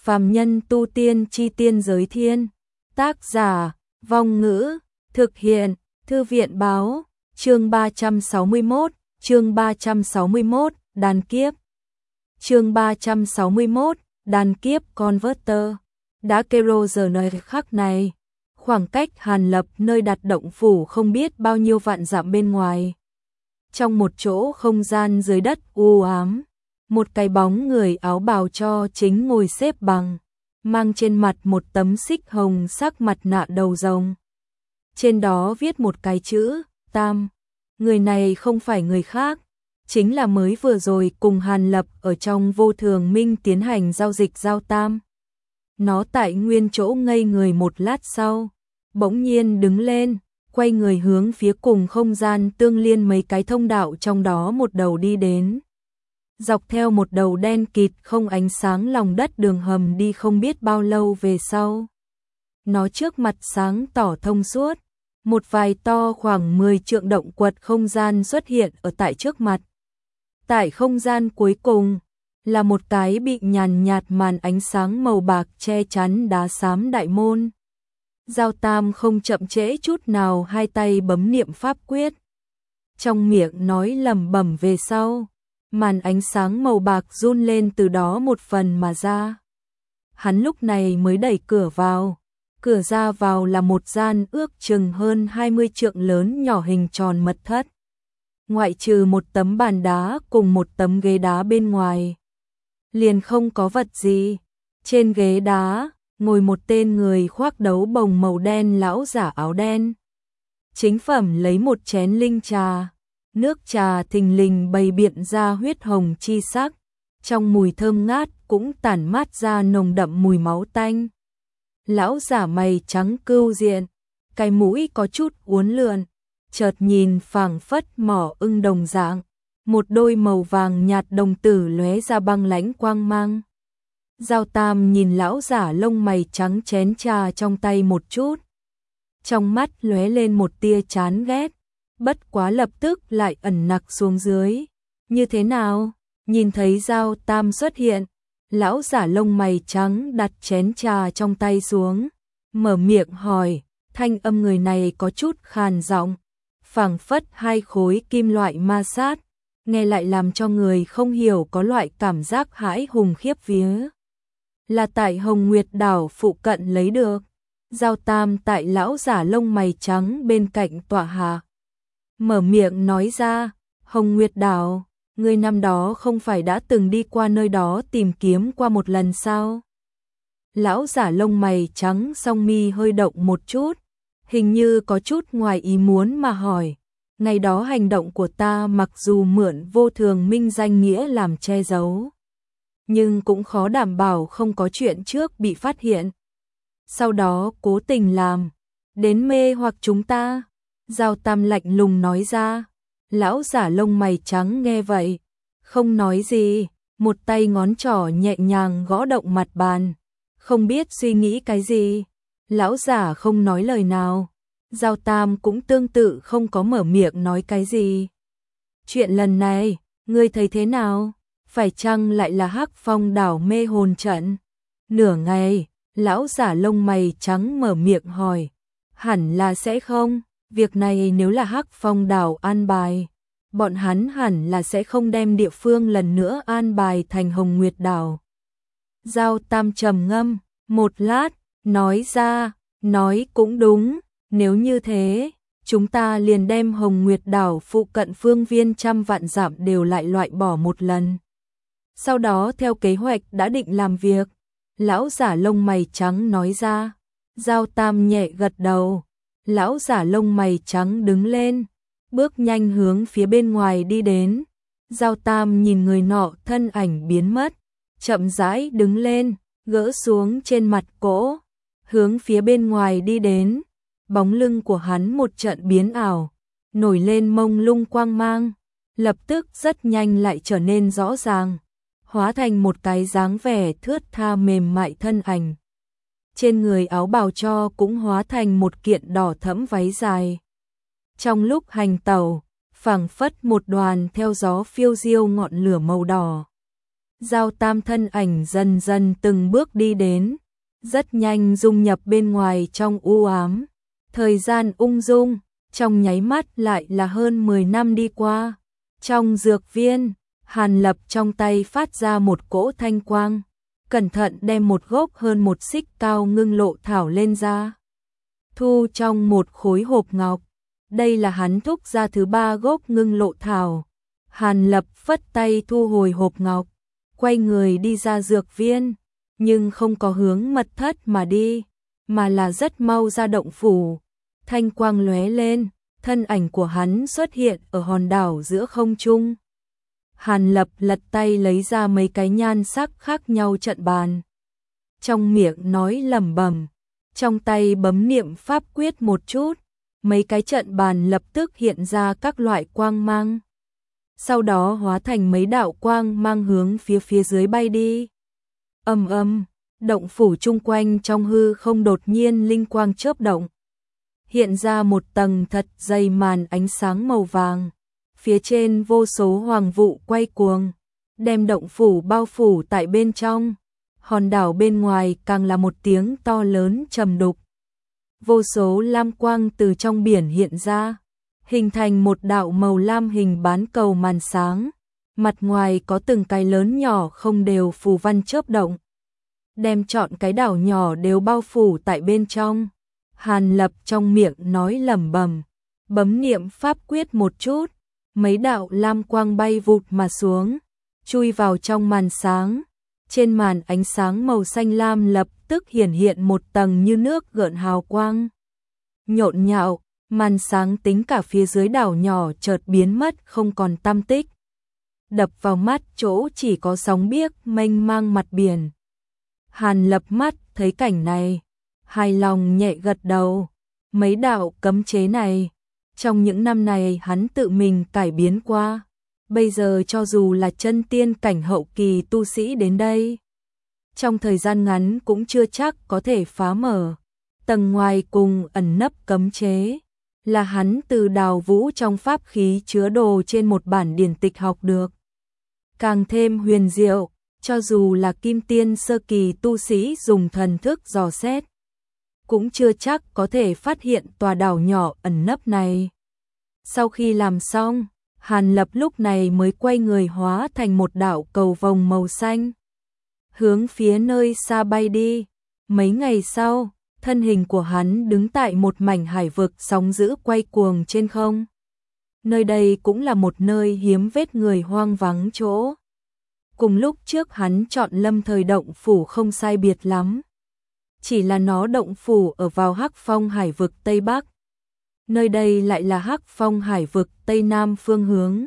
Phàm nhân tu tiên chi tiên giới thiên. Tác giả, Vong Ngữ, thực hiện, Thư viện báo, chương 361, đàn kiếp. Chương 361, đàn kiếp Converter. Đã kêu giờ nơi khắc này, khoảng cách Hàn Lập nơi đặt động phủ không biết bao nhiêu vạn dặm bên ngoài. Trong một chỗ không gian dưới đất u ám, một cái bóng người áo bào cho chính ngồi xếp bằng, mang trên mặt một tấm xích hồng sắc mặt nạ đầu rồng. Trên đó viết một cái chữ, Tam. Người này không phải người khác, chính là mới vừa rồi cùng Hàn Lập ở trong Vô Thường Minh tiến hành giao dịch Giao Tam. Nó tại nguyên chỗ ngây người một lát sau, bỗng nhiên đứng lên, quay người hướng phía cùng không gian tương liên mấy cái thông đạo trong đó một đầu đi đến. Dọc theo một đầu đen kịt không ánh sáng lòng đất đường hầm đi không biết bao lâu về sau. Nó trước mặt sáng tỏ thông suốt, một vài to khoảng 10 trượng động quật không gian xuất hiện ở tại trước mặt. Tại không gian cuối cùng, là một cái bị nhàn nhạt màn ánh sáng màu bạc che chắn đá xám đại môn. Giao Tam không chậm trễ chút nào, hai tay bấm niệm pháp quyết. Trong miệng nói lẩm bẩm về sau, màn ánh sáng màu bạc run lên từ đó một phần mà ra. Hắn lúc này mới đẩy cửa vào. Cửa ra vào là một gian ước chừng hơn 20 trượng lớn nhỏ hình tròn mật thất. Ngoại trừ một tấm bàn đá cùng một tấm ghế đá bên ngoài, liền không có vật gì. Trên ghế đá, ngồi một tên người khoác đấu bồng màu đen lão giả áo đen. Chính phẩm lấy một chén linh trà, nước trà thình lình bày biện ra huyết hồng chi sắc, trong mùi thơm ngát cũng tản mát ra nồng đậm mùi máu tanh. Lão giả mày trắng cưu diện, cái mũi có chút uốn lượn, chợt nhìn phảng phất mỏ ưng đồng dạng, một đôi màu vàng nhạt đồng tử lóe ra băng lãnh quang mang. Giao Tam nhìn lão giả lông mày trắng chén trà trong tay một chút, trong mắt lóe lên một tia chán ghét, bất quá lập tức lại ẩn nặc xuống dưới. Như thế nào? Nhìn thấy Giao Tam xuất hiện, lão giả lông mày trắng đặt chén trà trong tay xuống, mở miệng hỏi, thanh âm người này có chút khàn giọng, phảng phất hai khối kim loại ma sát, nghe lại làm cho người không hiểu có loại cảm giác hãi hùng khiếp vía. Là tại Hồng Nguyệt đảo phụ cận lấy được. Giao Tam tại lão giả lông mày trắng bên cạnh tọa hạ, mở miệng nói ra, Hồng Nguyệt đảo, người năm đó không phải đã từng đi qua nơi đó tìm kiếm qua một lần sao? Lão giả lông mày trắng song mi hơi động một chút, hình như có chút ngoài ý muốn mà hỏi, ngày đó hành động của ta mặc dù mượn Vô Thường Minh danh nghĩa làm che giấu, nhưng cũng khó đảm bảo không có chuyện trước bị phát hiện. Sau đó cố tình làm, đến mê hoặc chúng ta. Giao Tam lạnh lùng nói ra. Lão giả lông mày trắng nghe vậy, không nói gì, một tay ngón trỏ nhẹ nhàng gõ động mặt bàn, không biết suy nghĩ cái gì. Lão giả không nói lời nào, Giao Tam cũng tương tự không có mở miệng nói cái gì. Chuyện lần này, ngươi thấy thế nào? Phải chăng lại là Hắc Phong đảo mê hồn trận? Nửa ngày, lão giả lông mày trắng mở miệng hỏi, hẳn là sẽ không, việc này nếu là Hắc Phong đảo an bài, bọn hắn hẳn là sẽ không đem địa phương lần nữa an bài thành Hồng Nguyệt đảo. Giao Tam trầm ngâm một lát, nói ra, nói cũng đúng, nếu như thế, chúng ta liền đem Hồng Nguyệt đảo phụ cận phương viên trăm vạn dặm đều lại loại bỏ một lần. Sau đó theo kế hoạch đã định làm việc, lão giả lông mày trắng nói ra. Giao Tam nhẹ gật đầu, lão giả lông mày trắng đứng lên, bước nhanh hướng phía bên ngoài đi đến. Giao Tam nhìn người nọ thân ảnh biến mất, chậm rãi đứng lên, gỡ xuống trên mặt cỗ, hướng phía bên ngoài đi đến. Bóng lưng của hắn một trận biến ảo, nổi lên mông lung quang mang, lập tức rất nhanh lại trở nên rõ ràng, hóa thành một cái dáng vẻ thướt tha mềm mại thân ảnh. Trên người áo bào cho cũng hóa thành một kiện đỏ thẫm váy dài. Trong lúc hành tẩu, phảng phất một đoàn theo gió phiêu diêu ngọn lửa màu đỏ. Giao Tam thân ảnh dần dần từng bước đi đến, rất nhanh dung nhập bên ngoài trong u ám. Thời gian ung dung, trong nháy mắt lại là hơn 10 năm đi qua. Trong dược viên, Hàn Lập trong tay phát ra một cỗ thanh quang, cẩn thận đem một gốc hơn một xích cao ngưng lộ thảo lên ra. Thu trong một khối hộp ngọc, đây là hắn thúc ra thứ 3 gốc ngưng lộ thảo. Hàn Lập phất tay thu hồi hộp ngọc, quay người đi ra dược viên, nhưng không có hướng mật thất mà đi, mà là rất mau ra động phủ. Thanh quang lóe lên, thân ảnh của hắn xuất hiện ở hòn đảo giữa không trung. Hàn Lập lật tay lấy ra mấy cái nhan sắc khác nhau trận bàn. Trong miệng nói lẩm bẩm, trong tay bấm niệm pháp quyết một chút, mấy cái trận bàn lập tức hiện ra các loại quang mang. Sau đó hóa thành mấy đạo quang mang hướng phía dưới bay đi. Ầm ầm, động phủ chung quanh trong hư không đột nhiên linh quang chớp động. Hiện ra một tầng thật dày màn ánh sáng màu vàng. Phía trên vô số hoàng vụ quay cuồng, đem động phủ bao phủ tại bên trong. Hòn đảo bên ngoài càng là một tiếng to lớn trầm đục. Vô số lam quang từ trong biển hiện ra, hình thành một đạo màu lam hình bán cầu màn sáng. Mặt ngoài có từng cái lớn nhỏ không đều phù văn chớp động, đem trọn cái đảo nhỏ đều bao phủ tại bên trong. Hàn Lập trong miệng nói lẩm bẩm, bấm niệm pháp quyết một chút, mấy đạo lam quang bay vụt mà xuống, chui vào trong màn sáng. Trên màn ánh sáng màu xanh lam lập tức hiển hiện một tầng như nước gợn hào quang. Nhộn nhạo, màn sáng tính cả phía dưới đảo nhỏ chợt biến mất không còn tăm tích. Đập vào mắt chỗ chỉ có sóng biếc mênh mang mặt biển. Hàn Lập mắt thấy cảnh này, hài lòng nhẹ gật đầu. Mấy đạo cấm chế này, trong những năm này hắn tự mình cải biến qua. Bây giờ cho dù là chân tiên cảnh hậu kỳ tu sĩ đến đây, trong thời gian ngắn cũng chưa chắc có thể phá mở. Tầng ngoài cùng ẩn nấp cấm chế, là hắn từ Đào Vũ trong pháp khí chứa đồ trên một bản điển tịch học được. Càng thêm huyền diệu, cho dù là kim tiên sơ kỳ tu sĩ dùng thần thức dò xét, cũng chưa chắc có thể phát hiện tòa đảo nhỏ ẩn nấp này. Sau khi làm xong, Hàn Lập lúc này mới quay người hóa thành một đạo cầu vồng màu xanh, hướng phía nơi xa bay đi. Mấy ngày sau, thân hình của hắn đứng tại một mảnh hải vực sóng dữ quay cuồng trên không. Nơi đây cũng là một nơi hiếm vết người hoang vắng chỗ. Cùng lúc trước hắn chọn Lâm Thời động phủ không sai biệt lắm. Chỉ là nó động phủ ở vào Hắc Phong hải vực Tây Bắc. Nơi đây lại là Hắc Phong hải vực Tây Nam phương hướng.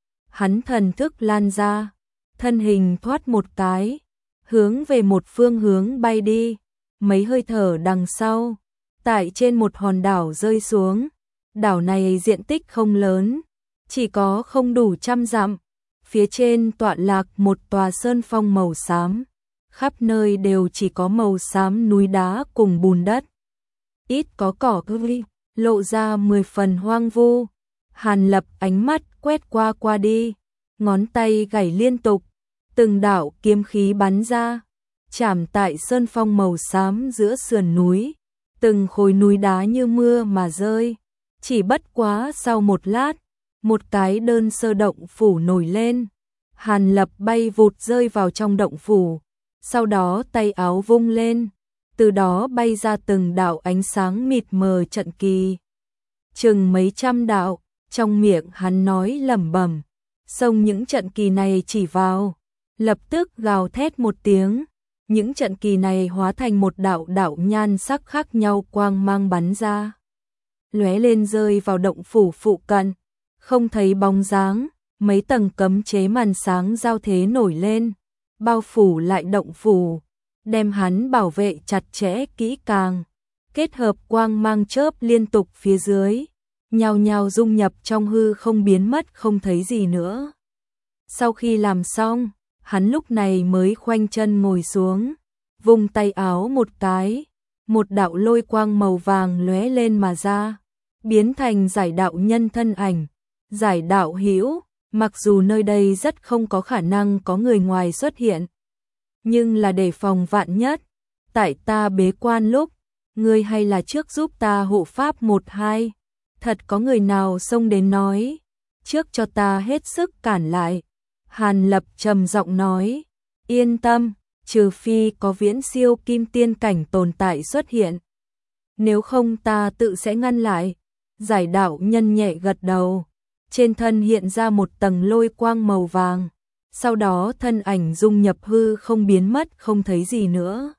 Hắn thần thức lan ra, thân hình thoát một cái, hướng về một phương hướng bay đi. Mấy hơi thở đằng sau, tại trên một hòn đảo rơi xuống. Đảo này diện tích không lớn, chỉ có không đủ 100 dặm. Phía trên tọa lạc một tòa sơn phong màu xám, khắp nơi đều chỉ có màu xám núi đá cùng bùn đất. Ít có cỏ cây, lộ ra 10 phần hoang vu. Hàn Lập ánh mắt quét qua đi, ngón tay gảy liên tục, từng đạo kiếm khí bắn ra, chạm tại sơn phong màu xám giữa sườn núi, từng khối núi đá như mưa mà rơi. Chỉ bất quá sau một lát, một cái đơn sơ động phủ nổi lên. Hàn Lập bay vụt rơi vào trong động phủ, sau đó tay áo vung lên, từ đó bay ra từng đạo ánh sáng mịt mờ trận kỳ. Chừng mấy trăm đạo, trong miệng hắn nói lẩm bẩm, xông những trận kỳ này chỉ vào, lập tức gào thét một tiếng. Những trận kỳ này hóa thành một đạo đạo nhan sắc khác nhau quang mang bắn ra, lóe lên rơi vào động phủ phụ cận, không thấy bóng dáng. Mấy tầng cấm chế màn sáng giao thế nổi lên, bao phủ lại động phủ, đem hắn bảo vệ chặt chẽ kỹ càng. Kết hợp quang mang chớp liên tục phía dưới, nhao nhao dung nhập trong hư không biến mất không thấy gì nữa. Sau khi làm xong, hắn lúc này mới khoanh chân ngồi xuống, vung tay áo một cái, một đạo lôi quang màu vàng lóe lên mà ra, biến thành giải đạo nhân thân ảnh. Giải đạo hữu, Mặc dù nơi đây rất không có khả năng có người ngoài xuất hiện, nhưng là để phòng vạn nhất, tại ta bế quan lúc, ngươi hay là trước giúp ta hộ pháp một hai, thật có người nào xông đến nói, trước cho ta hết sức cản lại. Hàn Lập trầm giọng nói, yên tâm, trừ phi có viễn siêu kim tiên cảnh tồn tại xuất hiện. Nếu không ta tự sẽ ngăn lại. Giải đạo nhân nhẹ gật đầu, trên thân hiện ra một tầng lôi quang màu vàng, sau đó thân ảnh dung nhập hư không biến mất không thấy gì nữa.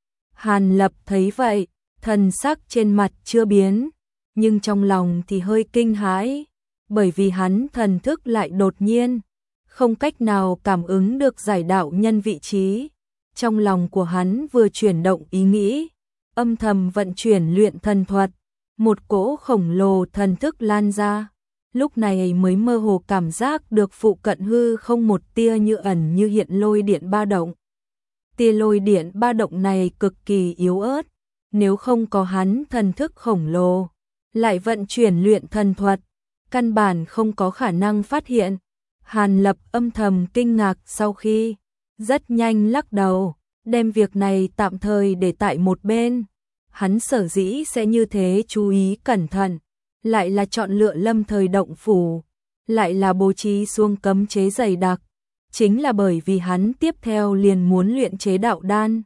Hàn Lập thấy vậy, thần sắc trên mặt chưa biến, nhưng trong lòng thì hơi kinh hãi, bởi vì hắn thần thức lại đột nhiên không cách nào cảm ứng được giải đạo nhân vị trí. Trong lòng của hắn vừa chuyển động ý nghĩ, âm thầm vận chuyển luyện thần thuật, một cỗ khổng lồ thần thức lan ra. Lúc này mới mơ hồ cảm giác được phụ cận hư không một tia như ẩn như hiện lôi điện ba động. Tia lôi điện ba động này cực kỳ yếu ớt, nếu không có hắn thần thức khổng lồ, lại vận chuyển luyện thần thuật, căn bản không có khả năng phát hiện. Hàn Lập âm thầm kinh ngạc sau khi rất nhanh lắc đầu, đem việc này tạm thời để tại một bên. Hắn sở dĩ sẽ như thế chú ý cẩn thận, lại là chọn lựa lâm thời động phủ, lại là bố trí xuông cấm chế dày đặc, chính là bởi vì hắn tiếp theo liền muốn luyện chế đạo đan.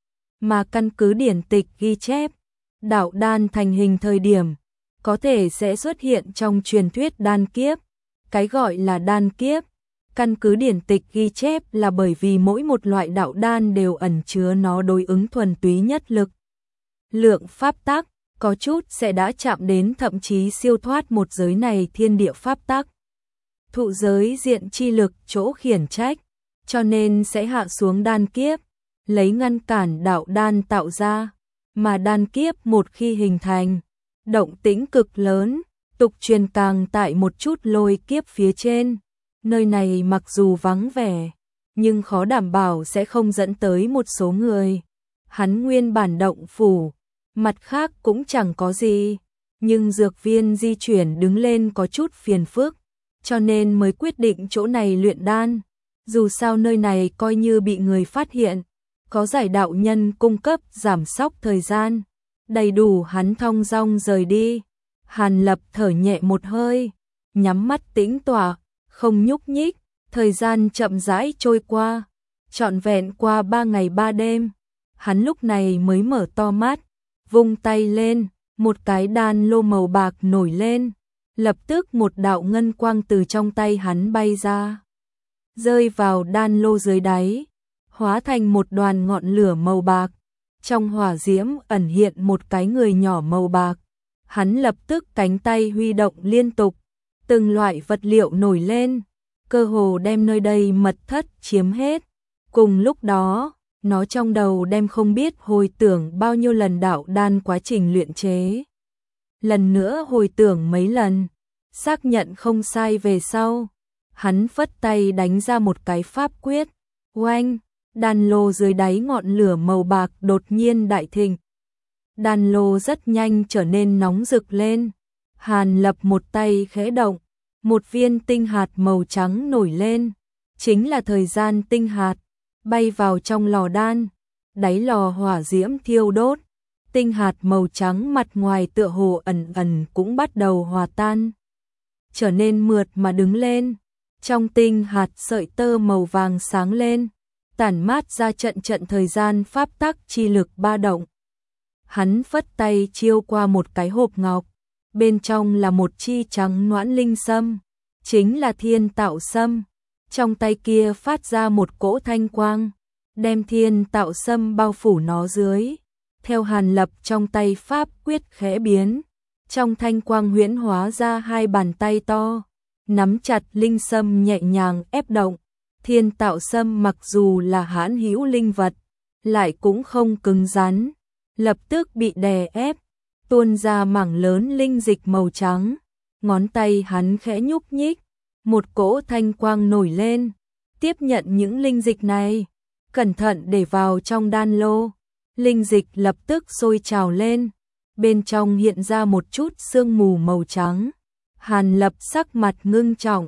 Mà căn cứ điển tịch ghi chép, đạo đan thành hình thời điểm, có thể sẽ xuất hiện trong truyền thuyết đan kiếp. Cái gọi là đan kiếp, căn cứ điển tịch ghi chép là bởi vì mỗi một loại đạo đan đều ẩn chứa nó đối ứng thuần túy nhất lực. Lượng pháp tắc, có chút sẽ đã chạm đến thậm chí siêu thoát một giới này thiên địa pháp tắc. Thụ giới diện chi lực chỗ khiển trách, cho nên sẽ hạ xuống đan kiếp, lấy ngăn cản đạo đan tạo ra, mà đan kiếp một khi hình thành, động tĩnh cực lớn, tục truyền càng tại một chút lôi kiếp phía trên. Nơi này mặc dù vắng vẻ, nhưng khó đảm bảo sẽ không dẫn tới một số người. Hắn nguyên bản động phủ, mặt khác cũng chẳng có gì, nhưng dược viên di chuyển đứng lên có chút phiền phức, cho nên mới quyết định chỗ này luyện đan. Dù sao nơi này coi như bị người phát hiện, có giải đạo nhân cung cấp giảm sóc thời gian, đầy đủ hắn thong dong rời đi. Hàn Lập thở nhẹ một hơi, nhắm mắt tĩnh tọa, không nhúc nhích, thời gian chậm rãi trôi qua, trọn vẹn qua 3 ngày 3 đêm. Hắn lúc này mới mở to mắt, vung tay lên, một cái đan lô màu bạc nổi lên, lập tức một đạo ngân quang từ trong tay hắn bay ra, rơi vào đan lô dưới đáy, hóa thành một đoàn ngọn lửa màu bạc. Trong hỏa diễm ẩn hiện một cái người nhỏ màu bạc. Hắn lập tức cánh tay huy động liên tục, từng loại vật liệu nổi lên, cơ hồ đem nơi đây mật thất chiếm hết. Cùng lúc đó, nó trong đầu đem không biết hồi tưởng bao nhiêu lần đạo đan quá trình luyện chế. Lần nữa hồi tưởng mấy lần, xác nhận không sai về sau, hắn phất tay đánh ra một cái pháp quyết, oanh, đan lô dưới đáy ngọn lửa màu bạc đột nhiên đại thịnh. Đan lô rất nhanh trở nên nóng rực lên. Hàn Lập một tay khẽ động, một viên tinh hạt màu trắng nổi lên, chính là thời gian tinh hạt, bay vào trong lò đan. Đáy lò hỏa diễm thiêu đốt, tinh hạt màu trắng mặt ngoài tựa hồ ẩn ẩn cũng bắt đầu hòa tan, trở nên mượt mà đứng lên. Trong tinh hạt sợi tơ màu vàng sáng lên, tản mát ra trận trận thời gian pháp tắc chi lực ba động. Hắn phất tay chiêu qua một cái hộp ngọc, bên trong là một chi trắng noãn linh sâm, chính là thiên tạo sâm. Trong tay kia phát ra một cỗ thanh quang, đem thiên tạo sâm bao phủ nó dưới. Theo Hàn Lập trong tay pháp quyết khẽ biến, trong thanh quang huyễn hóa ra hai bàn tay to, nắm chặt linh sâm nhẹ nhàng ép động. Thiên tạo sâm mặc dù là hãn hữu linh vật, lại cũng không cứng rắn, lập tức bị đè ép, tuôn ra mảng lớn linh dịch màu trắng. Ngón tay hắn khẽ nhúc nhích, một cỗ thanh quang nổi lên, tiếp nhận những linh dịch này, cẩn thận để vào trong đan lô. Linh dịch lập tức sôi trào lên, bên trong hiện ra một chút sương mù màu trắng. Hàn Lập sắc mặt ngưng trọng,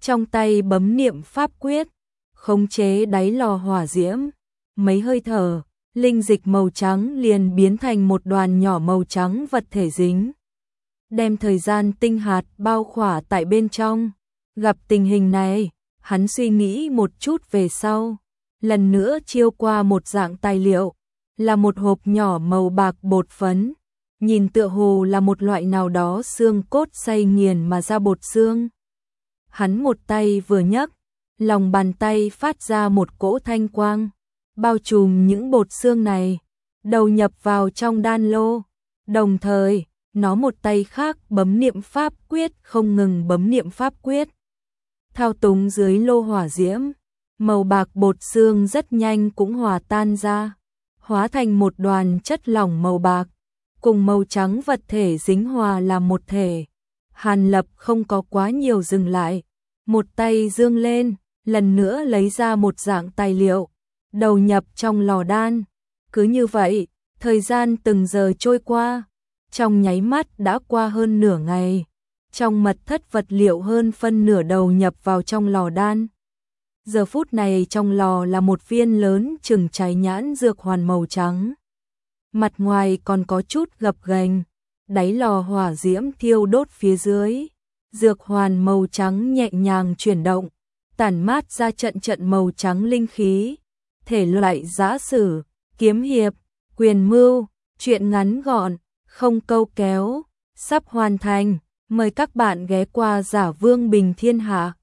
trong tay bấm niệm pháp quyết, khống chế đáy lò hỏa diễm. Mấy hơi thở, linh dịch màu trắng liền biến thành một đoàn nhỏ màu trắng vật thể dính, đem thời gian tinh hạt bao khỏa tại bên trong. Gặp tình hình này, hắn suy nghĩ một chút về sau, lần nữa chiêu qua một dạng tài liệu, là một hộp nhỏ màu bạc bột phấn, nhìn tựa hồ là một loại nào đó xương cốt xay nghiền mà ra bột xương. Hắn một tay vừa nhấc, lòng bàn tay phát ra một cỗ thanh quang, bao trùm những bột xương này, đầu nhập vào trong đan lô, đồng thời, nó một tay khác bấm niệm pháp quyết, không ngừng bấm niệm pháp quyết. Thao túng dưới lô hỏa diễm, màu bạc bột xương rất nhanh cũng hòa tan ra, hóa thành một đoàn chất lỏng màu bạc, cùng màu trắng vật thể dính hòa làm một thể. Hàn Lập không có quá nhiều dừng lại, một tay giương lên, lần nữa lấy ra một dạng tài liệu, đầu nhập trong lò đan. Cứ như vậy, thời gian từng giờ trôi qua, trong nháy mắt đã qua hơn nửa ngày. Trong mật thất vật liệu hơn phân nửa đầu nhập vào trong lò đan. Giờ phút này trong lò là một viên lớn chừng trái nhãn dược hoàn màu trắng. Mặt ngoài còn có chút gập ghềnh, đáy lò hỏa diễm thiêu đốt phía dưới. Dược hoàn màu trắng nhẹ nhàng chuyển động, tản mát ra trận trận màu trắng linh khí. Thể loại giã sử, kiếm hiệp, quyền mưu, truyện ngắn gọn, không câu kéo, sắp hoàn thành. Mời các bạn ghé qua Giả Vương Bình Thiên Hạ.